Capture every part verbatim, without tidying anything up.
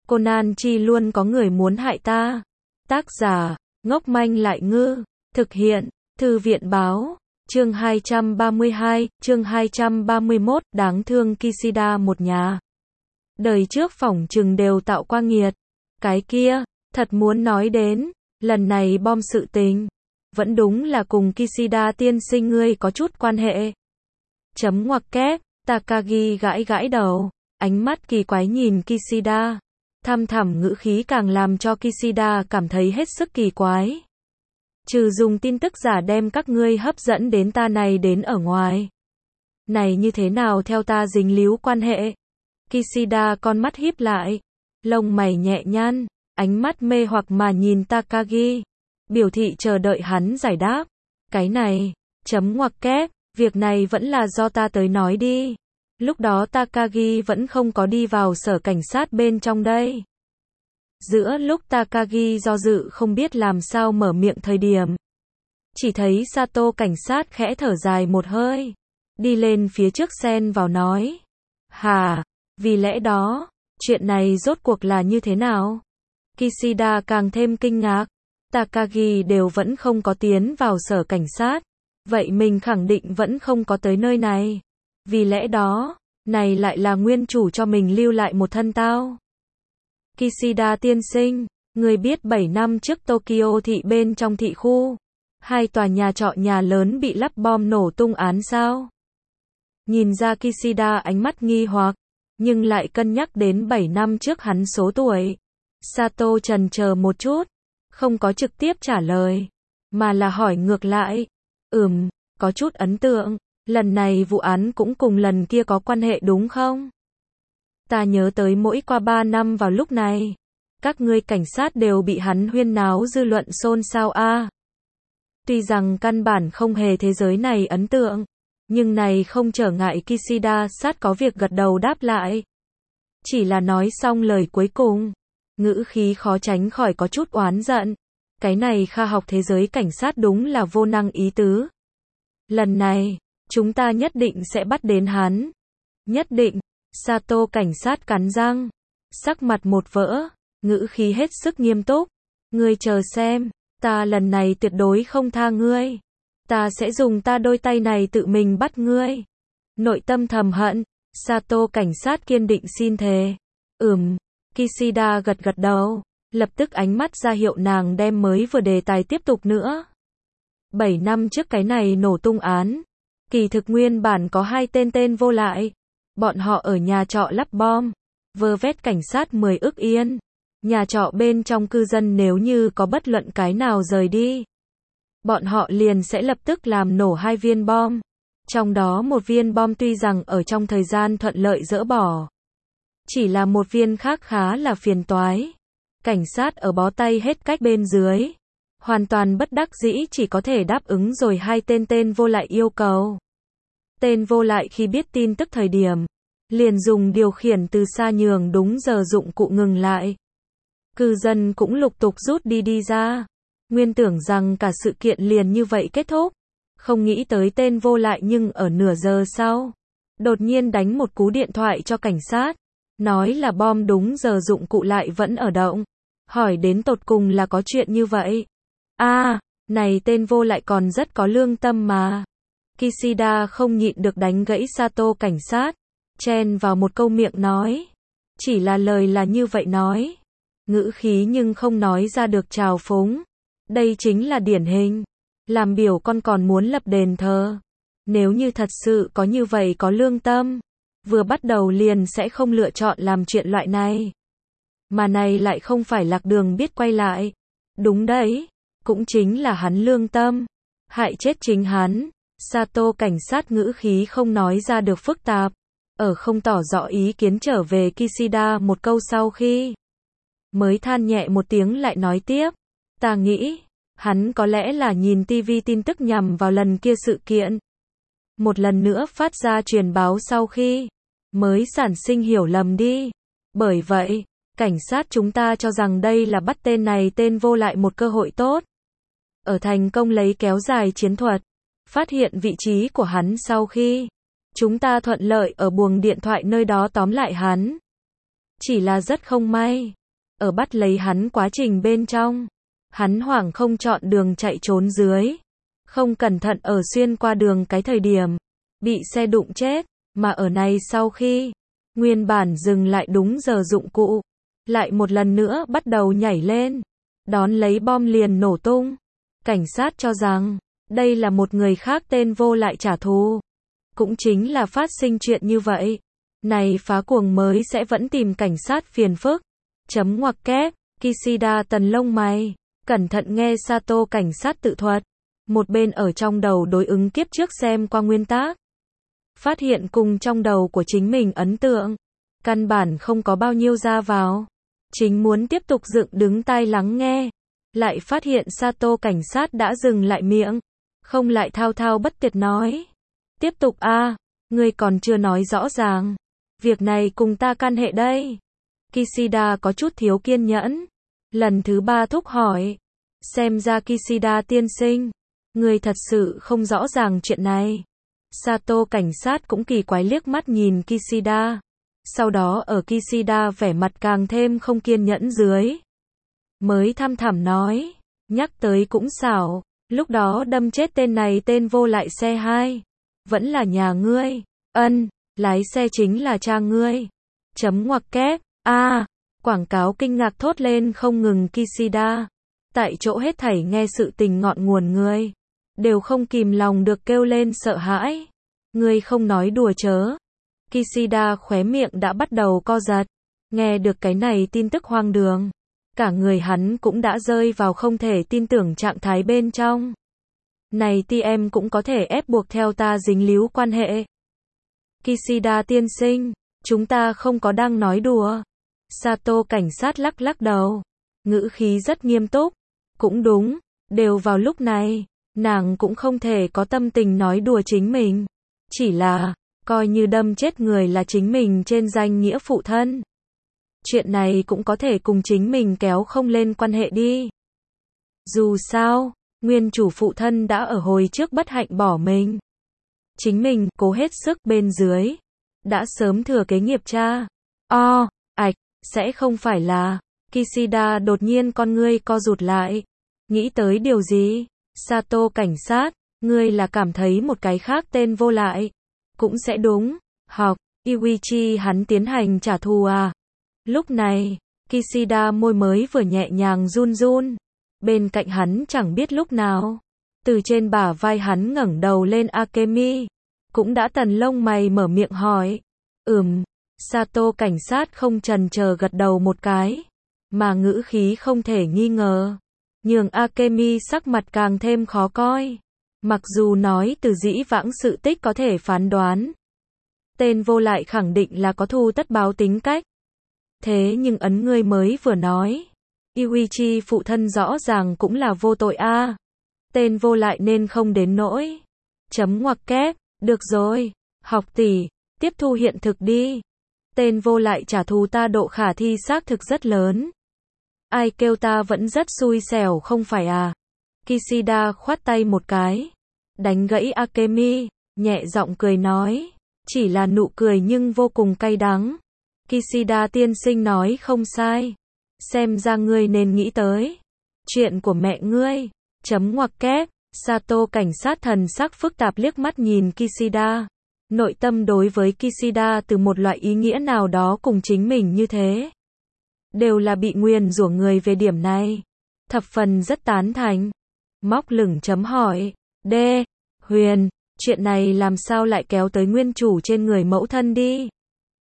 Conan Chi luôn có người muốn hại ta. Tác giả, ngốc manh lại ngư. Thực hiện, Thư viện báo. Chương hai trăm ba mươi hai, chương hai trăm ba mươi mốt, đáng thương Kishida một nhà. Đời trước phỏng chừng đều tạo qua nghiệt. Cái kia, thật muốn nói đến, lần này bom sự tình. Vẫn đúng là cùng Kishida tiên sinh ngươi có chút quan hệ. Chấm ngoặc kép, Takagi gãi gãi đầu, ánh mắt kỳ quái nhìn Kishida. Thăm thẳm ngữ khí càng làm cho Kishida cảm thấy hết sức kỳ quái. Trừ dùng tin tức giả đem các ngươi hấp dẫn đến ta này đến ở ngoài. Này như thế nào theo ta dính líu quan hệ? Kishida con mắt híp lại, lông mày nhẹ nhăn, ánh mắt mê hoặc mà nhìn Takagi, biểu thị chờ đợi hắn giải đáp. Cái này, chấm ngoặc kép, việc này vẫn là do ta tới nói đi. Lúc đó Takagi vẫn không có đi vào sở cảnh sát bên trong đây. Giữa lúc Takagi do dự không biết làm sao mở miệng thời điểm, chỉ thấy Sato cảnh sát khẽ thở dài một hơi, đi lên phía trước xen vào nói. Hà, vì lẽ đó, chuyện này rốt cuộc là như thế nào? Kishida càng thêm kinh ngạc, Takagi đều vẫn không có tiến vào sở cảnh sát, vậy mình khẳng định vẫn không có tới nơi này. Vì lẽ đó, này lại là nguyên chủ cho mình lưu lại một thân tao. Kishida tiên sinh, người biết bảy năm trước Tokyo thị bên trong thị khu, hai tòa nhà trọ nhà lớn bị lắp bom nổ tung án sao? Nhìn ra Kishida ánh mắt nghi hoặc, nhưng lại cân nhắc đến bảy năm trước hắn số tuổi. Sato chần chờ một chút, không có trực tiếp trả lời, mà là hỏi ngược lại. Ừm, có chút ấn tượng, lần này vụ án cũng cùng lần kia có quan hệ đúng không? Ta nhớ tới mỗi qua ba năm vào lúc này, các ngươi cảnh sát đều bị hắn huyên náo dư luận xôn xao a. À. Tuy rằng căn bản không hề thế giới này ấn tượng, nhưng này không trở ngại Kishida sát có việc gật đầu đáp lại. Chỉ là nói xong lời cuối cùng, ngữ khí khó tránh khỏi có chút oán giận. Cái này kha học thế giới cảnh sát đúng là vô năng ý tứ. Lần này, chúng ta nhất định sẽ bắt đến hắn. Nhất định. Sato cảnh sát cắn răng, sắc mặt một vỡ, ngữ khí hết sức nghiêm túc. Ngươi chờ xem, ta lần này tuyệt đối không tha ngươi. Ta sẽ dùng ta đôi tay này tự mình bắt ngươi. Nội tâm thầm hận, Sato cảnh sát kiên định xin thề. Ừm, Kishida gật gật đầu, lập tức ánh mắt ra hiệu nàng đem mới vừa đề tài tiếp tục nữa. Bảy năm trước cái này nổ tung án, kỳ thực nguyên bản có hai tên tên vô lại. Bọn họ ở nhà trọ lắp bom, vơ vét cảnh sát mười ức yên. Nhà trọ bên trong cư dân nếu như có bất luận cái nào rời đi, bọn họ liền sẽ lập tức làm nổ hai viên bom. Trong đó một viên bom tuy rằng ở trong thời gian thuận lợi dỡ bỏ, chỉ là một viên khác khá là phiền toái. Cảnh sát ở bó tay hết cách bên dưới, hoàn toàn bất đắc dĩ chỉ có thể đáp ứng rồi hai tên tên vô lại yêu cầu. Tên vô lại khi biết tin tức thời điểm, liền dùng điều khiển từ xa nhường đúng giờ dụng cụ ngừng lại. Cư dân cũng lục tục rút đi đi ra. Nguyên tưởng rằng cả sự kiện liền như vậy kết thúc. Không nghĩ tới tên vô lại nhưng ở nửa giờ sau, đột nhiên đánh một cú điện thoại cho cảnh sát. Nói là bom đúng giờ dụng cụ lại vẫn ở động. Hỏi đến tột cùng là có chuyện như vậy. A, à, này tên vô lại còn rất có lương tâm mà. Kishida không nhịn được đánh gãy Sato cảnh sát, chen vào một câu miệng nói. Chỉ là lời là như vậy nói, ngữ khí nhưng không nói ra được trào phúng. Đây chính là điển hình, làm biểu con còn muốn lập đền thờ. Nếu như thật sự có như vậy có lương tâm, vừa bắt đầu liền sẽ không lựa chọn làm chuyện loại này. Mà này lại không phải lạc đường biết quay lại. Đúng đấy, cũng chính là hắn lương tâm, hại chết chính hắn. Sato cảnh sát ngữ khí không nói ra được phức tạp, ở không tỏ rõ ý kiến trở về Kishida một câu sau khi mới than nhẹ một tiếng lại nói tiếp. Ta nghĩ, hắn có lẽ là nhìn tivi tin tức nhằm vào lần kia sự kiện. Một lần nữa phát ra truyền báo sau khi mới sản sinh hiểu lầm đi. Bởi vậy, cảnh sát chúng ta cho rằng đây là bắt tên này tên vô lại một cơ hội tốt. Ở thành công lấy kéo dài chiến thuật, phát hiện vị trí của hắn sau khi chúng ta thuận lợi ở buồng điện thoại nơi đó tóm lại hắn. Chỉ là rất không may, ở bắt lấy hắn quá trình bên trong. Hắn hoảng không chọn đường chạy trốn dưới. Không cẩn thận ở xuyên qua đường cái thời điểm. Bị xe đụng chết. Mà ở này sau khi. Nguyên bản dừng lại đúng giờ dụng cụ. Lại một lần nữa bắt đầu nhảy lên. Đón lấy bom liền nổ tung. Cảnh sát cho rằng. Đây là một người khác tên vô lại trả thù. Cũng chính là phát sinh chuyện như vậy. Này phá cuồng mới sẽ vẫn tìm cảnh sát phiền phức. Chấm ngoặc kép. Kishida tần lông mày. Cẩn thận nghe Sato cảnh sát tự thuật. Một bên ở trong đầu đối ứng kiếp trước xem qua nguyên tác. Phát hiện cùng trong đầu của chính mình ấn tượng. Căn bản không có bao nhiêu ra vào. Chính muốn tiếp tục dựng đứng tai lắng nghe. Lại phát hiện Sato cảnh sát đã dừng lại miệng. Không lại thao thao bất tuyệt nói. Tiếp tục a à, ngươi còn chưa nói rõ ràng. Việc này cùng ta can hệ đây. Kishida có chút thiếu kiên nhẫn. Lần thứ ba thúc hỏi. Xem ra Kishida tiên sinh. Ngươi thật sự không rõ ràng chuyện này. Sato cảnh sát cũng kỳ quái liếc mắt nhìn Kishida. Sau đó ở Kishida vẻ mặt càng thêm không kiên nhẫn dưới. Mới thăm thẳm nói. Nhắc tới cũng xảo. Lúc đó đâm chết tên này tên vô lại xe hai. Vẫn là nhà ngươi. Ân, lái xe chính là cha ngươi. Chấm ngoặc kép. A, à, quảng cáo kinh ngạc thốt lên không ngừng Kishida. Tại chỗ hết thảy nghe sự tình ngọn nguồn ngươi. Đều không kìm lòng được kêu lên sợ hãi. Ngươi không nói đùa chớ. Kishida khóe miệng đã bắt đầu co giật. Nghe được cái này tin tức hoang đường. Cả người hắn cũng đã rơi vào không thể tin tưởng trạng thái bên trong. Này ti em cũng có thể ép buộc theo ta dính líu quan hệ. Kishida tiên sinh, chúng ta không có đang nói đùa. Sato cảnh sát lắc lắc đầu. Ngữ khí rất nghiêm túc. Cũng đúng, đều vào lúc này, nàng cũng không thể có tâm tình nói đùa chính mình. Chỉ là, coi như đâm chết người là chính mình trên danh nghĩa phụ thân. Chuyện này cũng có thể cùng chính mình kéo không lên quan hệ đi. Dù sao, nguyên chủ phụ thân đã ở hồi trước bất hạnh bỏ mình. Chính mình cố hết sức bên dưới. Đã sớm thừa kế nghiệp cha. O, ạch, sẽ không phải là. Kishida đột nhiên con ngươi co rụt lại. Nghĩ tới điều gì? Sato cảnh sát, ngươi là cảm thấy một cái khác tên vô lại. Cũng sẽ đúng. Học, Iwichi hắn tiến hành trả thù à? Lúc này, Kishida môi mới vừa nhẹ nhàng run run. Bên cạnh hắn chẳng biết lúc nào. Từ trên bả vai hắn ngẩng đầu lên Akemi. Cũng đã tần lông mày mở miệng hỏi. Ừm, Sato cảnh sát không chần chờ gật đầu một cái. Mà ngữ khí không thể nghi ngờ. Nhường Akemi sắc mặt càng thêm khó coi. Mặc dù nói từ dĩ vãng sự tích có thể phán đoán. Tên vô lại khẳng định là có thù tất báo tính cách. Thế nhưng ấn ngươi mới vừa nói. Iwichi phụ thân rõ ràng cũng là vô tội a. À. Tên vô lại nên không đến nỗi. Chấm ngoặc kép, được rồi. Học tỷ, tiếp thu hiện thực đi. Tên vô lại trả thù ta độ khả thi xác thực rất lớn. Ai kêu ta vẫn rất xui xẻo không phải à? Kishida khoát tay một cái. Đánh gãy Akemi, nhẹ giọng cười nói. Chỉ là nụ cười nhưng vô cùng cay đắng. Kishida tiên sinh nói không sai. Xem ra ngươi nên nghĩ tới. Chuyện của mẹ ngươi. Chấm ngoặc kép. Sato cảnh sát thần sắc phức tạp liếc mắt nhìn Kishida. Nội tâm đối với Kishida từ một loại ý nghĩa nào đó cùng chính mình như thế. Đều là bị nguyền rủa người về điểm này. Thập phần rất tán thành. Móc lửng chấm hỏi. D. Huyền, chuyện này làm sao lại kéo tới nguyên chủ trên người mẫu thân đi?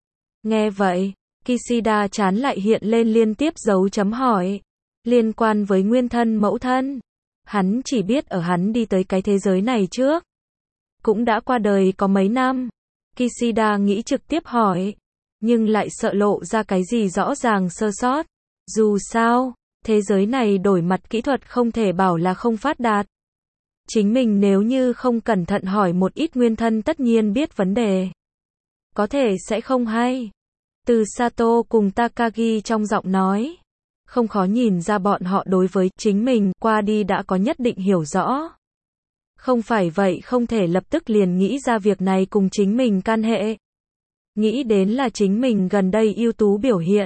Nghe vậy, Kishida chán lại hiện lên liên tiếp dấu chấm hỏi. Liên quan với nguyên thân mẫu thân. Hắn chỉ biết ở hắn đi tới cái thế giới này trước. Cũng đã qua đời có mấy năm. Kishida nghĩ trực tiếp hỏi. Nhưng lại sợ lộ ra cái gì rõ ràng sơ sót. Dù sao, thế giới này đổi mặt kỹ thuật không thể bảo là không phát đạt. Chính mình nếu như không cẩn thận hỏi một ít nguyên thân tất nhiên biết vấn đề. Có thể sẽ không hay. Từ Sato cùng Takagi trong giọng nói. Không khó nhìn ra bọn họ đối với chính mình qua đi đã có nhất định hiểu rõ. Không phải vậy không thể lập tức liền nghĩ ra việc này cùng chính mình can hệ. Nghĩ đến là chính mình gần đây ưu tú biểu hiện.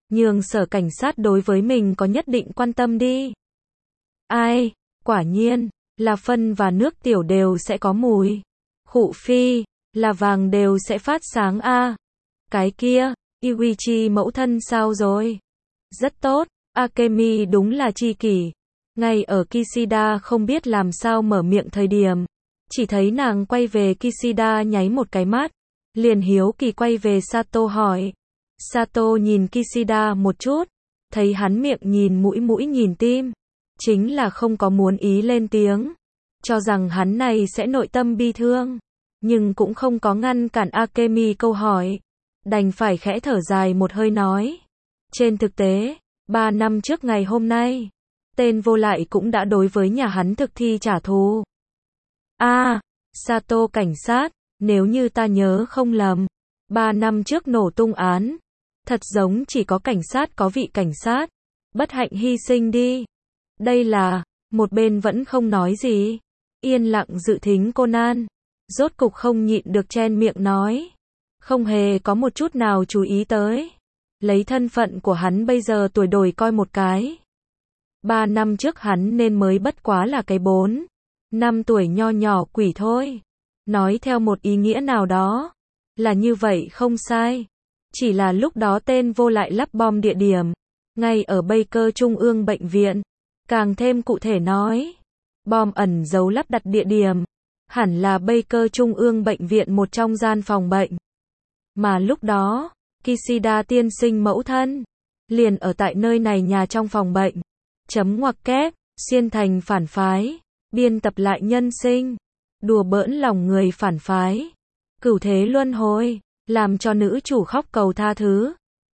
nhường sở cảnh sát đối với mình có nhất định quan tâm đi. Ai, quả nhiên, là phân và nước tiểu đều sẽ có mùi. Khụ phi, là vàng đều sẽ phát sáng a. À. Cái kia, Iwichi mẫu thân sao rồi? Rất tốt, Akemi đúng là tri kỷ. Ngay ở Kishida không biết làm sao mở miệng thời điểm, chỉ thấy nàng quay về Kishida nháy một cái mắt, liền hiếu kỳ quay về Sato hỏi. Sato nhìn Kishida một chút, thấy hắn miệng nhìn mũi mũi nhìn tim, chính là không có muốn ý lên tiếng, cho rằng hắn này sẽ nội tâm bi thương, nhưng cũng không có ngăn cản Akemi câu hỏi, đành phải khẽ thở dài một hơi nói. Trên thực tế, ba năm trước ngày hôm nay, tên vô lại cũng đã đối với nhà hắn thực thi trả thù. A, à, Sato cảnh sát, nếu như ta nhớ không lầm, ba năm trước nổ tung án, thật giống chỉ có cảnh sát có vị cảnh sát, bất hạnh hy sinh đi. Đây là, một bên vẫn không nói gì, yên lặng dự thính Conan, rốt cục không nhịn được chen miệng nói, không hề có một chút nào chú ý tới. Lấy thân phận của hắn bây giờ tuổi đổi coi một cái. Ba năm trước hắn nên mới bất quá là cái bốn, năm tuổi nho nhỏ quỷ thôi. Nói theo một ý nghĩa nào đó, là như vậy không sai. Chỉ là lúc đó tên vô lại lắp bom địa điểm, ngay ở Baker Trung ương bệnh viện. Càng thêm cụ thể nói, bom ẩn giấu lắp đặt địa điểm, hẳn là Baker Trung ương bệnh viện một trong gian phòng bệnh. Mà lúc đó, Kishida tiên sinh mẫu thân, liền ở tại nơi này nhà trong phòng bệnh. Chấm ngoặc kép, xuyên thành phản phái, biên tập lại nhân sinh, đùa bỡn lòng người phản phái, cửu thế luân hồi, làm cho nữ chủ khóc cầu tha thứ.